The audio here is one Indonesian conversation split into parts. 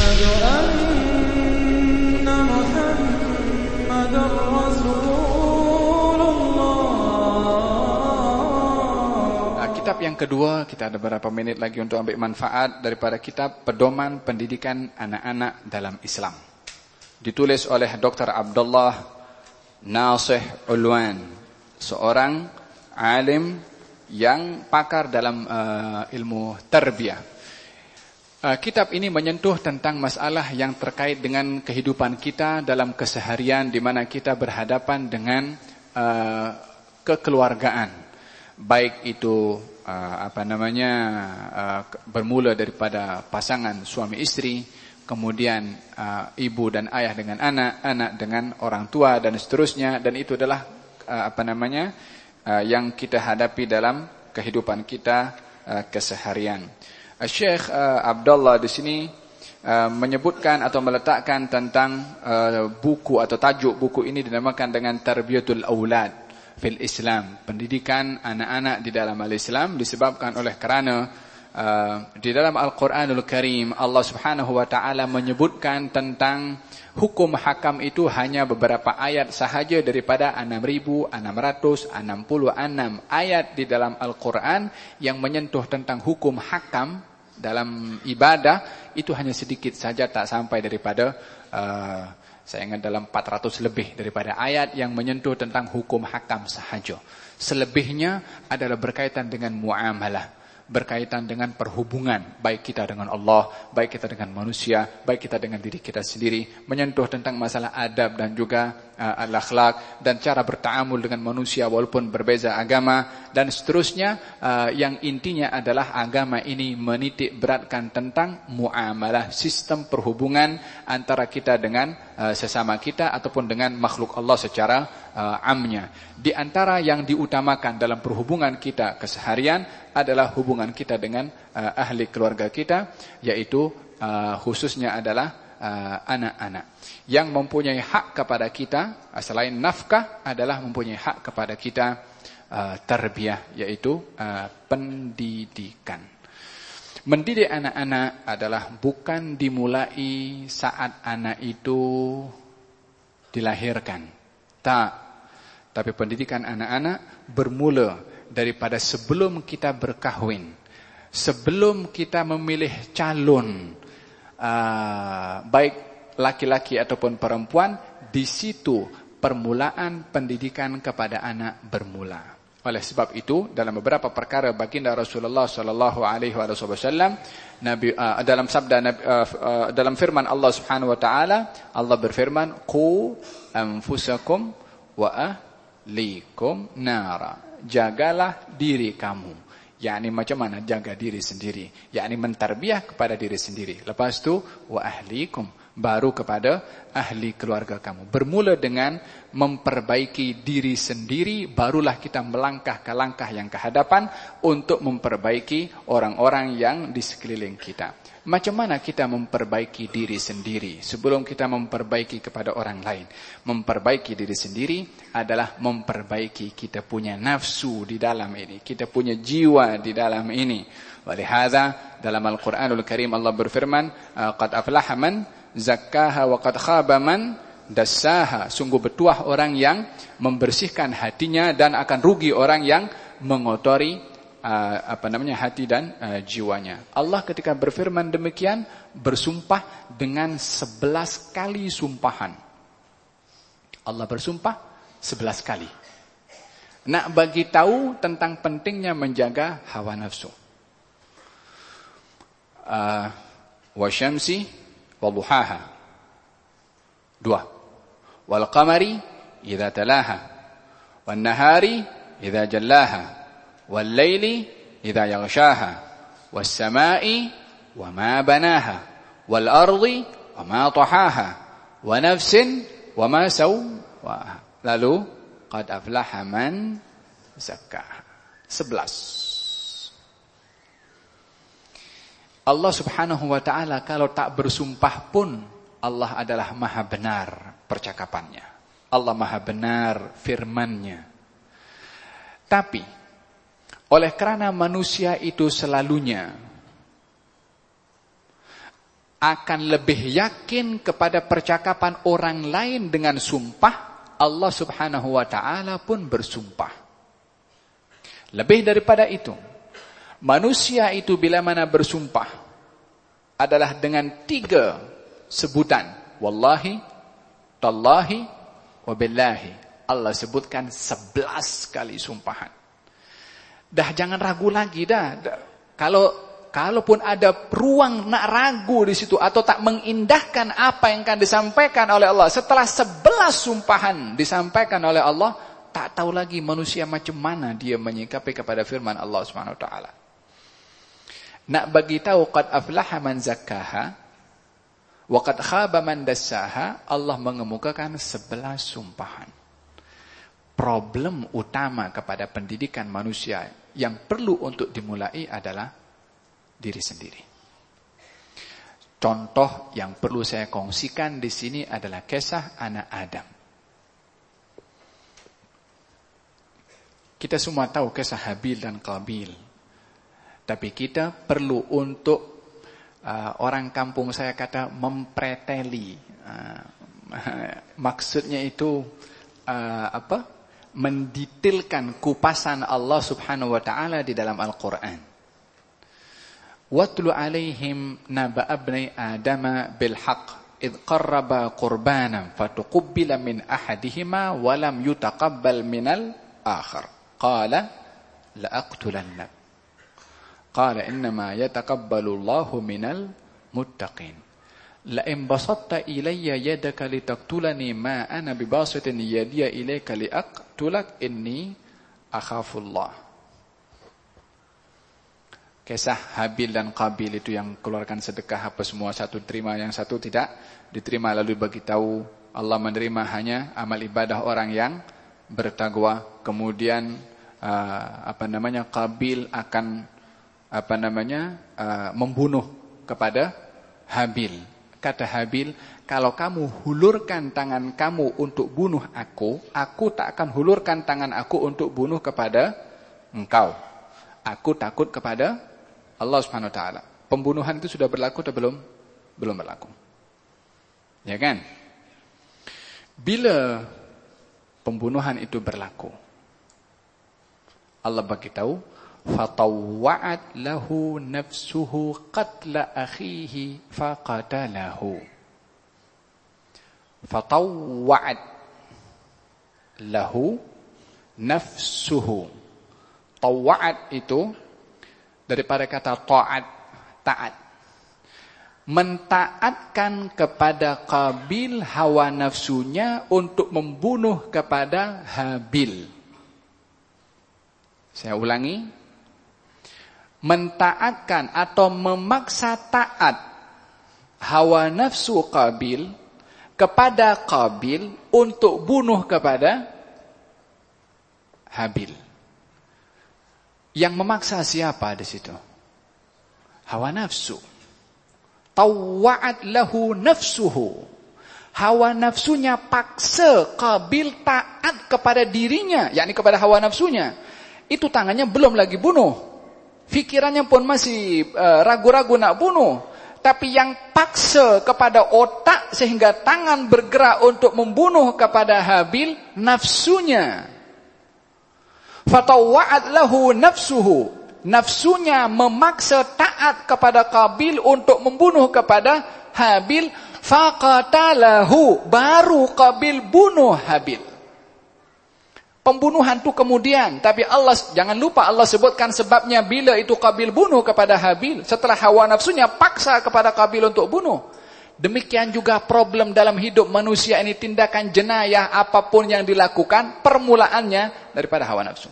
أن محمدًا رسول الله. Kitab yang kedua, kita ada beberapa menit lagi untuk ambil manfaat daripada kitab Pedoman Pendidikan Anak-anak dalam Islam. Ditulis oleh Dr. Abdullah Nasih Ulwan, seorang alim yang pakar dalam ilmu tarbiyah. Kitab ini menyentuh tentang masalah yang terkait dengan kehidupan kita dalam keseharian, di mana kita berhadapan dengan kekeluargaan, baik itu bermula daripada pasangan suami istri, kemudian ibu dan ayah dengan anak, anak dengan orang tua dan seterusnya, dan itu adalah yang kita hadapi dalam kehidupan kita keseharian. Syekh Abdullah di sini menyebutkan atau meletakkan tentang buku atau tajuk buku ini dinamakan dengan Tarbiyatul Aulad fil Islam, pendidikan anak-anak di dalam al-Islam, disebabkan oleh kerana di dalam Al-Quranul Karim Allah Subhanahu wa taala menyebutkan tentang hukum hakam itu hanya beberapa ayat sahaja daripada 6.666 ayat di dalam Al-Quran yang menyentuh tentang hukum hakam dalam ibadah. Itu hanya sedikit saja, tak sampai daripada saya ingat dalam 400 lebih daripada ayat yang menyentuh tentang hukum hakam sahaja. Selebihnya adalah berkaitan dengan muamalah, berkaitan dengan perhubungan, baik kita dengan Allah, baik kita dengan manusia, baik kita dengan diri kita sendiri, menyentuh tentang masalah adab dan juga al-akhlak dan cara bertaamul dengan manusia walaupun berbeza agama dan seterusnya. Yang intinya adalah agama ini menitik beratkan tentang muamalah, sistem perhubungan antara kita dengan sesama kita ataupun dengan makhluk Allah secara amnya. Di antara yang diutamakan dalam perhubungan kita keseharian adalah hubungan kita dengan ahli keluarga kita, yaitu khususnya adalah anak-anak yang mempunyai hak kepada kita. Selain nafkah adalah mempunyai hak kepada kita tarbiyah, yaitu pendidikan. Mendidik anak-anak adalah bukan dimulai saat anak itu dilahirkan, tak. Tapi pendidikan anak-anak bermula daripada sebelum kita berkahwin, sebelum kita memilih calon, baik laki-laki ataupun perempuan. Di situ permulaan pendidikan kepada anak bermula. Oleh sebab itu, dalam beberapa perkara baginda Rasulullah sallallahu alaihi wasallam, dalam sabda dalam firman Allah Subhanahu wa taala, Allah berfirman, "Qu anfusakum wa ahlikum nara." Jagalah diri kamu. yakni macam mana jaga diri sendiri, yakni mentarbiah kepada diri sendiri. Lepas tu wa ahlikum, baru kepada ahli keluarga kamu. Bermula dengan memperbaiki diri sendiri, barulah kita melangkah ke langkah yang ke hadapan untuk memperbaiki orang-orang yang di sekeliling kita. Macam mana kita memperbaiki diri sendiri sebelum kita memperbaiki kepada orang lain? Memperbaiki diri sendiri adalah memperbaiki kita punya nafsu di dalam ini, kita punya jiwa di dalam ini. Walihada dalam Al-Quranul Karim Allah berfirman, qad aflaha man zakkaha wa qad khaba man dassaha. Sungguh bertuah orang yang membersihkan hatinya dan akan rugi orang yang mengotori hati dan jiwanya. Allah ketika berfirman demikian bersumpah dengan 11 kali sumpahan. Allah bersumpah 11 kali. Nak bagi tahu tentang pentingnya menjaga hawa nafsu. Wa syamsi wa duhaha. 2. Wal qamari idza talaha. Wan nahari idza jallaha. وَاللَّيْلِ إِذَا يَغْشَاهَا وَالسَّمَاءِ وَمَا بَنَاهَا وَالْأَرْضِ وَمَا طَحَاهَا وَنَفْسٍ وَمَا سَوَّاهَا. Lalu قَدْ أَفْلَحَ مَنْ زَكَّاهَا. 11. Allah Subhanahu wa taala kalau tak bersumpah pun Allah adalah maha benar percakapannya. Allah maha benar firman-Nya. Tapi oleh kerana manusia itu selalunya akan lebih yakin kepada percakapan orang lain dengan sumpah, Allah Subhanahu wa ta'ala pun bersumpah. Lebih daripada itu, manusia itu bila mana bersumpah adalah dengan 3 sebutan. Wallahi, tallahi, wabillahi. Allah sebutkan 11 kali sumpahan. Dah jangan ragu lagi dah. Kalaupun ada ruang nak ragu di situ atau tak mengindahkan apa yang akan disampaikan oleh Allah setelah 11 sumpahan disampaikan oleh Allah, tak tahu lagi manusia macam mana dia menyikapi kepada firman Allah Subhanahu wa taala. Nak bagi tahu qad aflaha man zakkaha wa qad khaba man dassaha, Allah mengemukakan 11 sumpahan. Problem utama kepada pendidikan manusia yang perlu untuk dimulai adalah diri sendiri. Contoh yang perlu saya kongsikan di sini adalah kisah anak Adam. Kita semua tahu kisah Habil dan Qabil. Tapi kita perlu untuk orang kampung saya kata mempreteli. Maksudnya itu mendetailkan kupasan Allah Subhanahu wa taala di dalam Al-Qur'an. Watlu alaihim naba abni adama bil haqq id qarraba qurbanan fatuqabbala min ahadihima wa lam yutaqabbal minal akhar qala la aqtulannak qala innama yataqabbalu Allahu minal muttaqin la in basatta ilayya yadaka litaqtulani ma ana bibasitin yadiya ilayka liaqtulak inni akhafullah. Kisah Habil dan Qabil itu yang keluarkan sedekah apa semua, satu terima yang satu tidak diterima, lalu bagi tahu Allah menerima hanya amal ibadah orang yang bertakwa. Kemudian Qabil akan membunuh kepada Habil. Kata Habil, kalau kamu hulurkan tangan kamu untuk bunuh aku tak akan hulurkan tangan aku untuk bunuh kepada engkau. Aku takut kepada Allah Subhanahu wa taala. Pembunuhan itu sudah berlaku atau belum? Belum berlaku. Ya kan? Bila pembunuhan itu berlaku, Allah bagi tahu, fatawwa'at lahu nafsuhu qatla akhihi faqatalahu. Fatawwa'at lahu nafsuhu. Tawwa'at itu daripada kata ta'at, taat. Mentaatkan kepada Qabil hawa nafsunya untuk membunuh kepada Habil. Saya ulangi. Mentaatkan atau memaksa taat hawa nafsu Qabil kepada Qabil untuk bunuh kepada Habil. Yang memaksa siapa di situ? Hawa nafsu. Tawwa'at lahu nafsuhu. Hawa nafsunya paksa Qabil taat kepada dirinya, yakni kepada hawa nafsunya. Itu tangannya belum lagi bunuh. Fikirannya pun masih ragu-ragu nak bunuh. Tapi yang paksa kepada otak sehingga tangan bergerak untuk membunuh kepada Habil, nafsunya. Fatawwa'at lahu nafsuhu. Nafsunya memaksa taat kepada Qabil untuk membunuh kepada Habil. Faqatalahu. Baru Qabil bunuh Habil. Pembunuhan itu kemudian. Tapi Allah, jangan lupa Allah sebutkan sebabnya bila itu Qabil bunuh kepada Habil. Setelah hawa nafsunya paksa kepada Qabil untuk bunuh. Demikian juga problem dalam hidup manusia ini, tindakan jenayah apapun yang dilakukan, permulaannya daripada hawa nafsu.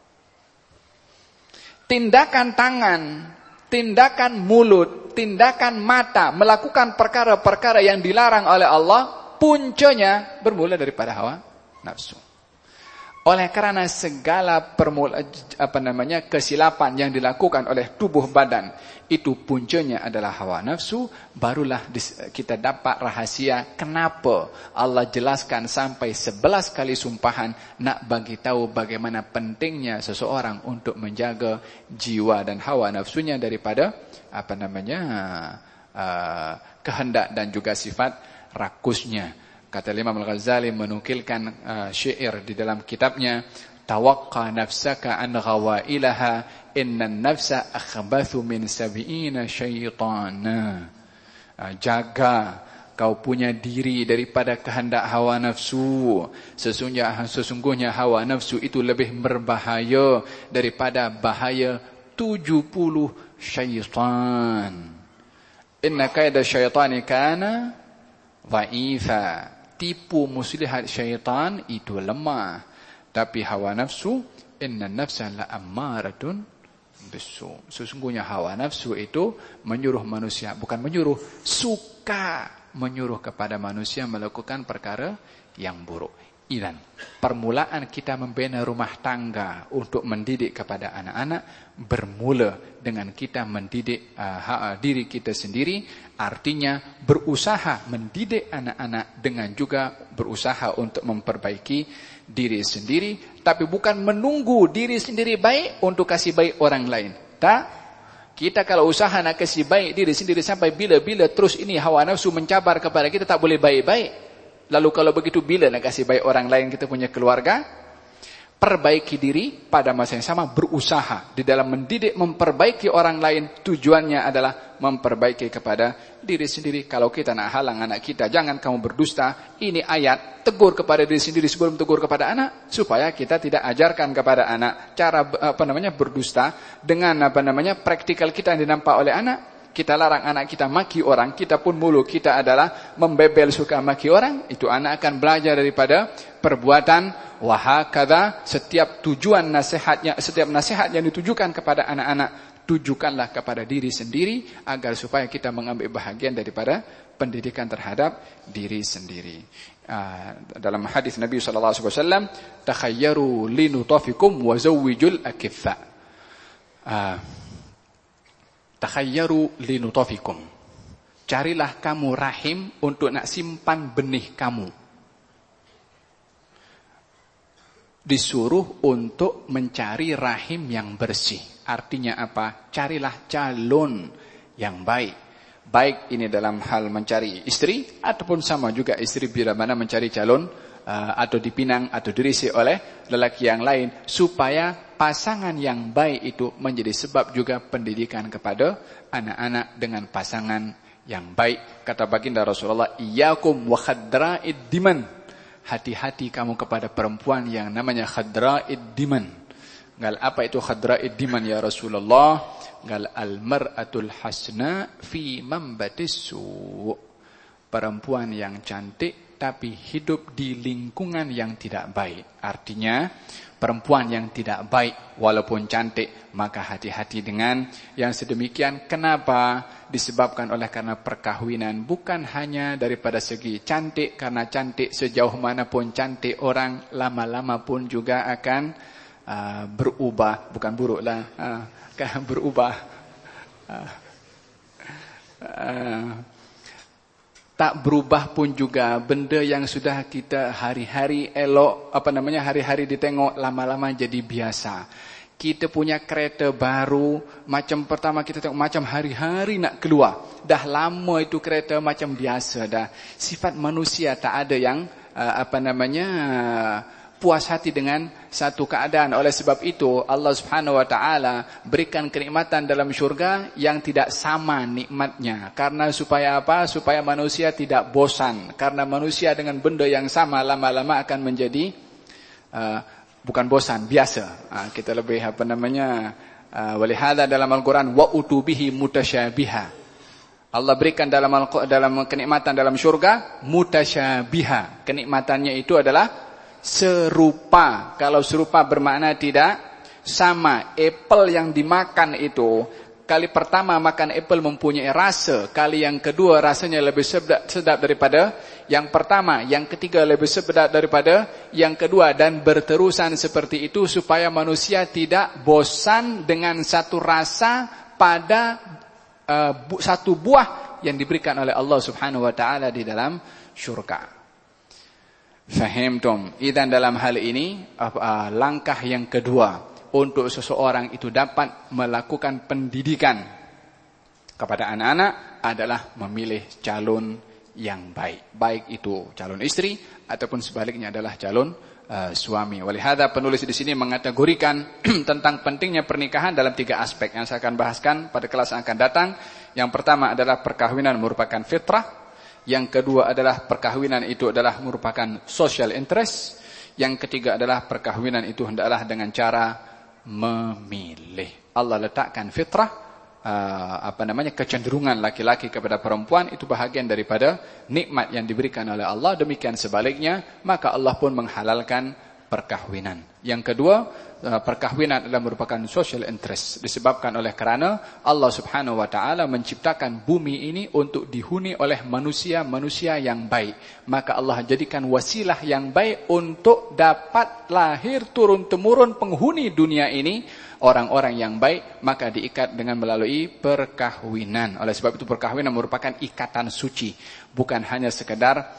Tindakan tangan, tindakan mulut, tindakan mata, melakukan perkara-perkara yang dilarang oleh Allah, puncanya bermula daripada hawa nafsu. Oleh karena segala kesilapan yang dilakukan oleh tubuh badan, itu puncanya adalah hawa nafsu, barulah kita dapat rahasia kenapa Allah jelaskan sampai 11 kali sumpahan nak bagi tahu bagaimana pentingnya seseorang untuk menjaga jiwa dan hawa nafsunya daripada kehendak dan juga sifat rakusnya. Kata Imam Al-Ghazali menukilkan syair di dalam kitabnya, tawaqqa nafsaka an ghawailaha innan nafsa akhbathu min sab'ina syaitana. Jaga kau punya diri daripada kehendak hawa nafsu. Sesungguhnya hawa nafsu itu lebih berbahaya daripada bahaya 70 syaitan. Inna kaida syaitani kana dha'ifa. Tipu muslihat syaitan itu lemah. Tapi hawa nafsu, inna nafsa la ammaratun bisu. Sesungguhnya hawa nafsu itu menyuruh manusia, bukan menyuruh, suka menyuruh kepada manusia melakukan perkara yang buruk. Idan, permulaan kita membina rumah tangga untuk mendidik kepada anak-anak bermula dengan kita mendidik diri kita sendiri. Artinya berusaha mendidik anak-anak dengan juga berusaha untuk memperbaiki diri sendiri. Tapi bukan menunggu diri sendiri baik untuk kasih baik orang lain. Tak? Kita kalau usaha nak kasih baik diri sendiri sampai bila-bila terus ini hawa nafsu mencabar kepada kita, tak boleh baik-baik. Lalu kalau begitu bila nak kasih baik orang lain, kita punya keluarga? Perbaiki diri pada masa yang sama, berusaha di dalam mendidik, memperbaiki orang lain. Tujuannya adalah memperbaiki kepada diri sendiri. Kalau kita nak halang anak kita, jangan kamu berdusta, ini ayat, tegur kepada diri sendiri sebelum tegur kepada anak, supaya kita tidak ajarkan kepada anak cara berdusta dengan praktikal kita yang dinampak oleh anak. Kita larang anak kita maki orang, kita pun mulu kita adalah membebel, suka maki orang, itu anak akan belajar daripada perbuatan. Wahakadha, setiap nasihat yang ditujukan kepada anak-anak, tujukanlah kepada diri sendiri agar supaya kita mengambil bahagian daripada pendidikan terhadap diri sendiri. Dalam hadis Nabi SAW, takhayyaru linutafikum wa zawwijul akiffa. Takhayyaru linutafikum. Carilah kamu rahim untuk nak simpan benih kamu. Disuruh untuk mencari rahim yang bersih. Artinya apa? Carilah calon yang baik. Baik ini dalam hal mencari istri, ataupun sama juga istri bila mana mencari calon atau dipinang atau dirisi oleh lelaki yang lain, supaya pasangan yang baik itu menjadi sebab juga pendidikan kepada anak-anak dengan pasangan yang baik. Kata baginda Rasulullah, iyyakum wa khadra'id diman. Hati-hati kamu kepada perempuan yang namanya khadra'id diman. Gal apa itu khadra'id diman ya Rasulullah? Gal al-mar'atul hasna fi mambatis su'. Perempuan yang cantik tapi hidup di lingkungan yang tidak baik. Artinya perempuan yang tidak baik walaupun cantik, maka hati-hati dengan yang sedemikian. Kenapa? Disebabkan karena perkahwinan, bukan hanya daripada segi cantik. Karena cantik sejauh manapun cantik orang, lama-lama pun juga akan berubah. Bukan buruk lah, berubah. Tak berubah pun juga benda yang sudah kita hari-hari elok, hari-hari ditengok, lama-lama jadi biasa. Kita punya kereta baru, macam pertama kita tengok macam hari-hari nak keluar. Dah lama itu kereta macam biasa dah. Sifat manusia tak ada yang puas hati dengan satu keadaan. Oleh sebab itu Allah Subhanahu wa taala berikan kenikmatan dalam syurga yang tidak sama nikmatnya. Karena supaya apa? Supaya manusia tidak bosan. Karena manusia dengan benda yang sama lama-lama akan menjadi bukan bosan, biasa. Kita lebih walihada dalam Al-Quran wa utubihi mutasyabiha. Allah berikan dalam kenikmatan dalam syurga mutasyabiha. Kenikmatannya itu adalah serupa. Kalau serupa bermakna tidak sama. Apple yang dimakan itu, kali pertama makan apple mempunyai rasa, kali yang kedua rasanya lebih sedap daripada yang pertama, yang ketiga lebih sedap daripada yang kedua, dan berterusan seperti itu supaya manusia tidak bosan dengan satu rasa pada satu buah yang diberikan oleh Allah Subhanahu wa taala di dalam syurga. Fahimtum? Idan dalam hal ini langkah yang kedua untuk seseorang itu dapat melakukan pendidikan kepada anak-anak adalah memilih calon yang baik. Baik itu calon istri ataupun sebaliknya adalah calon suami. Walihada penulis di sini mengategorikan tentang pentingnya pernikahan dalam 3 aspek yang saya akan bahaskan pada kelas yang akan datang. Yang pertama adalah perkawinan merupakan fitrah. Yang kedua adalah perkawinan itu adalah merupakan social interest. Yang ketiga adalah perkawinan itu hendaklah dengan cara memilih. Allah letakkan fitrah, kecenderungan laki-laki kepada perempuan itu bahagian daripada nikmat yang diberikan oleh Allah. Demikian sebaliknya, maka Allah pun menghalalkan perkahwinan. Yang kedua, perkahwinan adalah merupakan social interest, disebabkan oleh kerana Allah Subhanahu wa taala menciptakan bumi ini untuk dihuni oleh manusia-manusia yang baik. Maka Allah jadikan wasilah yang baik untuk dapat lahir turun temurun penghuni dunia ini, orang-orang yang baik, maka diikat dengan melalui perkahwinan. Oleh sebab itu perkahwinan merupakan ikatan suci, bukan hanya sekedar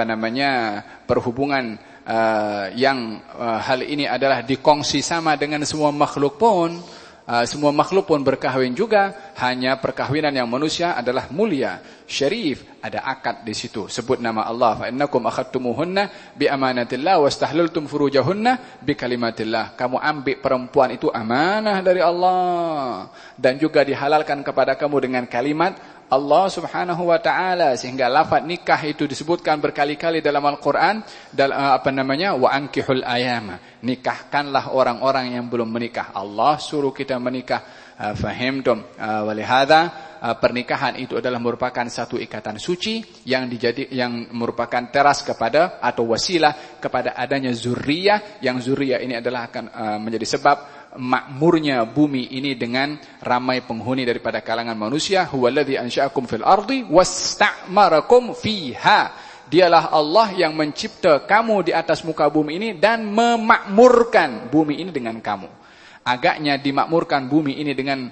perhubungan yang hal ini adalah dikongsi sama dengan semua makhluk pun. Semua makhluk pun berkahwin juga, hanya perkahwinan yang manusia adalah mulia, syarif, ada akad di situ. Sebut nama Allah, fa innakum akhadtumuhunna bi amanatillah wastahlaltum furujahunna bi kalimatillah. Kamu ambil perempuan itu amanah dari Allah dan juga dihalalkan kepada kamu dengan kalimat Allah Subhanahu wa taala, sehingga lafaz nikah itu disebutkan berkali-kali dalam Al-Qur'an, wa ankihul ayama, nikahkanlah orang-orang yang belum menikah. Allah suruh kita menikah. Fahimtum? Walihada pernikahan itu adalah merupakan satu ikatan suci yang merupakan teras kepada atau wasilah kepada adanya zuriyah, yang zuriyah ini adalah akan menjadi sebab makmurnya bumi ini dengan ramai penghuni daripada kalangan manusia. Huwallazi ansha'akum fil ardi wasta'marakum fiha. Dialah Allah yang mencipta kamu di atas muka bumi ini dan memakmurkan bumi ini dengan kamu. Agaknya dimakmurkan bumi ini dengan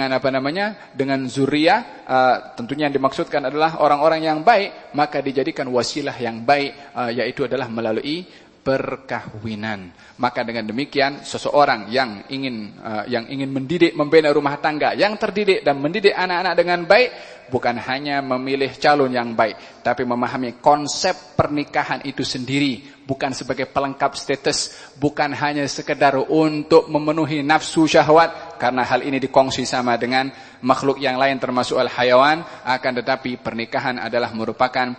zuriyah, tentunya yang dimaksudkan adalah orang-orang yang baik, maka dijadikan wasilah yang baik, yaitu adalah melalui perkahwinan. Maka dengan demikian seseorang yang ingin mendidik, membina rumah tangga yang terdidik dan mendidik anak-anak dengan baik, bukan hanya memilih calon yang baik, tapi memahami konsep pernikahan itu sendiri, bukan sebagai pelengkap status, bukan hanya sekedar untuk memenuhi nafsu syahwat, karena hal ini dikongsi sama dengan makhluk yang lain termasuk al-hayawan. Akan tetapi pernikahan adalah merupakan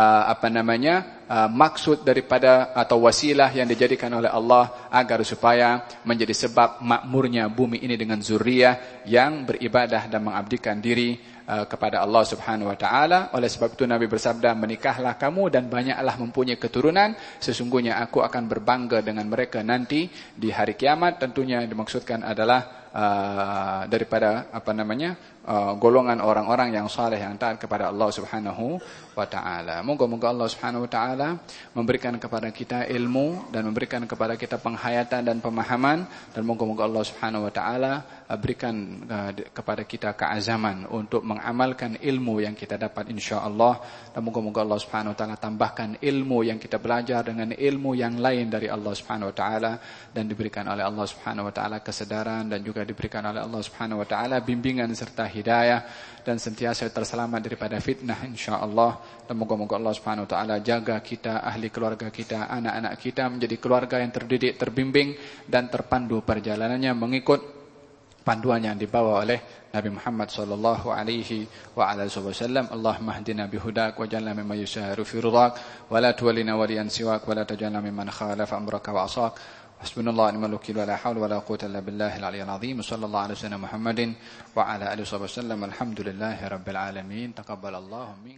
maksud daripada atau wasilah yang dijadikan oleh Allah agar supaya menjadi sebab makmurnya bumi ini dengan zuriyah yang beribadah dan mengabdikan diri kepada Allah Subhanahu wa taala. Oleh sebab itu Nabi bersabda, menikahlah kamu dan banyaklah mempunyai keturunan, sesungguhnya aku akan berbangga dengan mereka nanti di hari kiamat. Tentunya dimaksudkan adalah daripada golongan orang-orang yang saleh yang taat kepada Allah Subhanahu wa taala. Moga-moga Allah Subhanahu wa taala memberikan kepada kita ilmu dan memberikan kepada kita penghayatan dan pemahaman, dan moga-moga Allah Subhanahu wa taala berikan kepada kita keazaman untuk mengamalkan ilmu yang kita dapat insyaallah, dan moga-moga Allah Subhanahu wa taala tambahkan ilmu yang kita belajar dengan ilmu yang lain dari Allah Subhanahu wa taala, dan diberikan oleh Allah Subhanahu wa taala kesedaran, dan juga diberikan oleh Allah Subhanahu wa taala bimbingan serta hidayah, dan sentiasa terselamat daripada fitnah insyaallah. Dan moga-moga Allah Subhanahu wa taala jaga kita, ahli keluarga kita, anak-anak kita menjadi keluarga yang terdidik, terbimbing dan terpandu perjalanannya mengikut panduan yang dibawa oleh Nabi Muhammad sallallahu alaihi wa ala wasallam. Allahumma hdina bihudak waj'alna mimman yushahiru fi ridak wa la tuwallina waliyan siwak wa la taj'alna mimman khalafa amraka wa asak. Hasbunallahu wa ni'mal wakeel wa la haula wa la quwwata illa billahil aliyyil azim. Sallallahu alaihi wasallam Muhammadin wa ala alihi wasallam. Alhamdulillahirabbil alamin. Taqabbalallahu minkum.